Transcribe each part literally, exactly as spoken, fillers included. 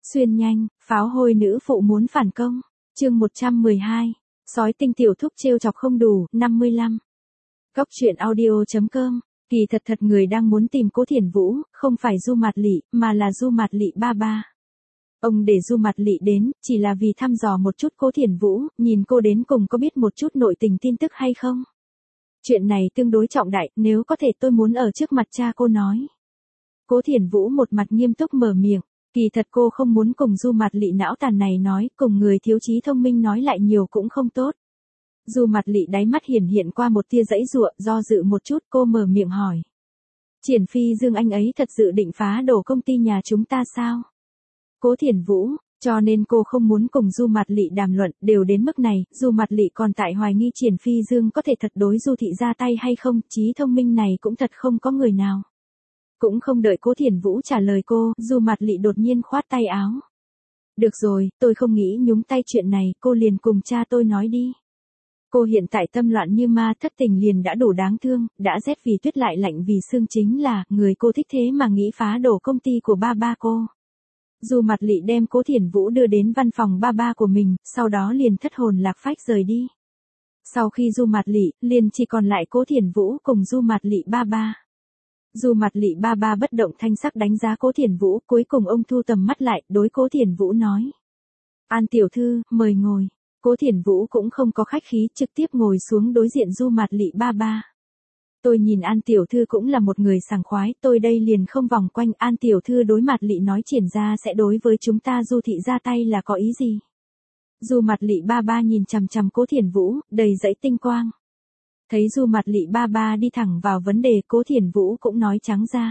Xuyên nhanh, pháo hôi nữ phụ muốn phản công. Chương một trăm mười hai. Sói tinh tiểu thúc trêu chọc không đủ, năm mươi lăm. Góc truyện audio.com. Kỳ thật thật người đang muốn tìm Cố Thiển Vũ, không phải Du Mạt Lị, mà là Du Mạt Lị ba ba. Ông để Du Mạt Lị đến, chỉ là vì thăm dò một chút Cố Thiển Vũ, nhìn cô đến cùng có biết một chút nội tình tin tức hay không. Chuyện này tương đối trọng đại, nếu có thể tôi muốn ở trước mặt cha cô nói. Cố Thiển Vũ một mặt nghiêm túc mở miệng, kỳ thật cô không muốn cùng Du Mạt Lị não tàn này nói, cùng người thiếu trí thông minh nói lại nhiều cũng không tốt. Du Mạt Lị đáy mắt hiển hiện qua một tia giãy giụa, do dự một chút cô mở miệng hỏi. Triển Phi Dương anh ấy thật dự định phá đổ công ty nhà chúng ta sao? Cố Thiển Vũ, cho nên cô không muốn cùng Du Mạt Lị đàm luận, đều đến mức này, Du Mạt Lị còn tại hoài nghi Triển Phi Dương có thể thật đối Du thị ra tay hay không, trí thông minh này cũng thật không có người nào. Cũng không đợi Cố Thiển Vũ trả lời cô, Du Mạt Lị đột nhiên khoát tay áo. Được rồi, tôi không nghĩ nhúng tay chuyện này, cô liền cùng cha tôi nói đi. Cô hiện tại tâm loạn như ma, thất tình liền đã đủ đáng thương, đã rét vì tuyết lại lạnh vì xương, chính là, người cô thích thế mà nghĩ phá đổ công ty của ba ba cô. Du Mạt Lị đem Cố Thiển Vũ đưa đến văn phòng ba ba của mình, sau đó liền thất hồn lạc phách rời đi. Sau khi Du Mạt Lị, liền chỉ còn lại Cố Thiển Vũ cùng Du Mạt Lị ba ba. Du Mạt Lị ba ba bất động thanh sắc đánh giá Cố Thiển Vũ, cuối cùng ông thu tầm mắt lại, đối Cố Thiển Vũ nói. An tiểu thư, mời ngồi. Cố Thiển Vũ cũng không có khách khí, trực tiếp ngồi xuống đối diện Du Mạt Lị ba ba. Tôi nhìn An tiểu thư cũng là một người sảng khoái, tôi đây liền không vòng quanh. An tiểu thư đối Mạt Lị nói Triển ra sẽ đối với chúng ta Du thị ra tay là có ý gì? Du Mạt Lị ba ba nhìn chằm chằm Cố Thiển Vũ, đầy dẫy tinh quang. Thấy Du Mạt Lị ba ba đi thẳng vào vấn đề, Cố Thiển Vũ cũng nói trắng ra.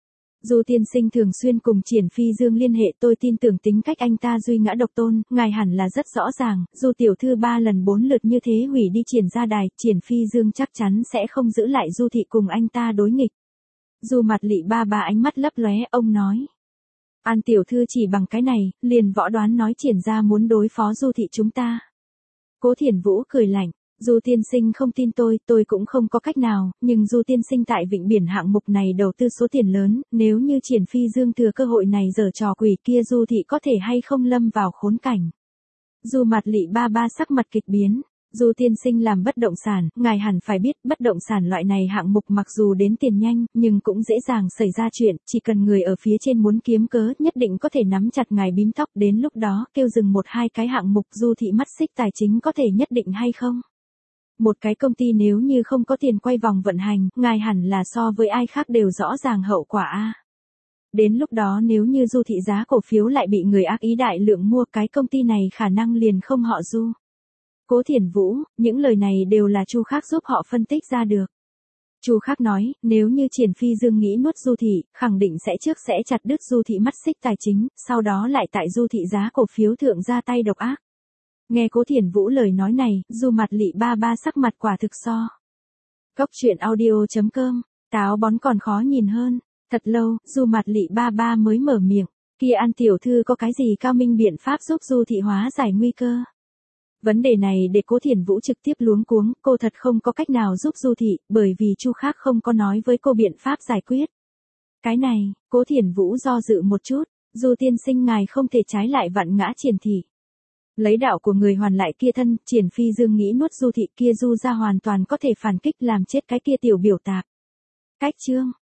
Du tiên sinh thường xuyên cùng Triển Phi Dương liên hệ, tôi tin tưởng tính cách anh ta duy ngã độc tôn, ngài hẳn là rất rõ ràng, Du tiểu thư ba lần bốn lượt như thế hủy đi Triển ra đài, Triển Phi Dương chắc chắn sẽ không giữ lại Du thị cùng anh ta đối nghịch. Du Mạt Lị ba ba ánh mắt lấp lóe, ông nói. An tiểu thư chỉ bằng cái này, liền võ đoán nói Triển ra muốn đối phó Du thị chúng ta. Cố Thiển Vũ cười lạnh. Du tiên sinh không tin tôi, tôi cũng không có cách nào, nhưng Du tiên sinh tại Vịnh Biển hạng mục này đầu tư số tiền lớn, nếu như Triển Phi Dương thừa cơ hội này giở trò quỷ kia Du thị có thể hay không lâm vào khốn cảnh. Du Mạt Lị ba ba sắc mặt kịch biến. Du tiên sinh làm bất động sản, ngài hẳn phải biết, bất động sản loại này hạng mục mặc dù đến tiền nhanh, nhưng cũng dễ dàng xảy ra chuyện, chỉ cần người ở phía trên muốn kiếm cớ, nhất định có thể nắm chặt ngài bím tóc, đến lúc đó, kêu dừng một hai cái hạng mục Du thị mắt xích tài chính có thể nhất định hay không? Một cái công ty nếu như không có tiền quay vòng vận hành, ngài hẳn là so với ai khác đều rõ ràng hậu quả a. Đến lúc đó nếu như Du thị giá cổ phiếu lại bị người ác ý đại lượng mua, cái công ty này khả năng liền không họ Du. Cố Thiển Vũ, những lời này đều là Chu Khác giúp họ phân tích ra được. Chu Khác nói, nếu như Triển Phi Dương nghĩ nuốt Du thị, khẳng định sẽ trước sẽ chặt đứt Du thị mắt xích tài chính, sau đó lại tại Du thị giá cổ phiếu thượng ra tay độc ác. Nghe Cố Thiển Vũ lời nói này, Du Mạt Lị ba ba sắc mặt quả thực so. Góc truyện audio.com, táo bón còn khó nhìn hơn. Thật lâu, Du Mạt Lị ba ba mới mở miệng, kia An tiểu thư có cái gì cao minh biện pháp giúp Du thị hóa giải nguy cơ? Vấn đề này để Cố Thiển Vũ trực tiếp luống cuống, cô thật không có cách nào giúp Du thị, bởi vì Chu Khác không có nói với cô biện pháp giải quyết. Cái này, Cố Thiển Vũ do dự một chút, Du tiên sinh ngài không thể trái lại vặn ngã Triển thị. Lấy đạo của người hoàn lại kia thân, Triển Phi Dương nghĩ nuốt Du thị kia Du ra hoàn toàn có thể phản kích làm chết cái kia tiểu biểu tạp. Cách chương,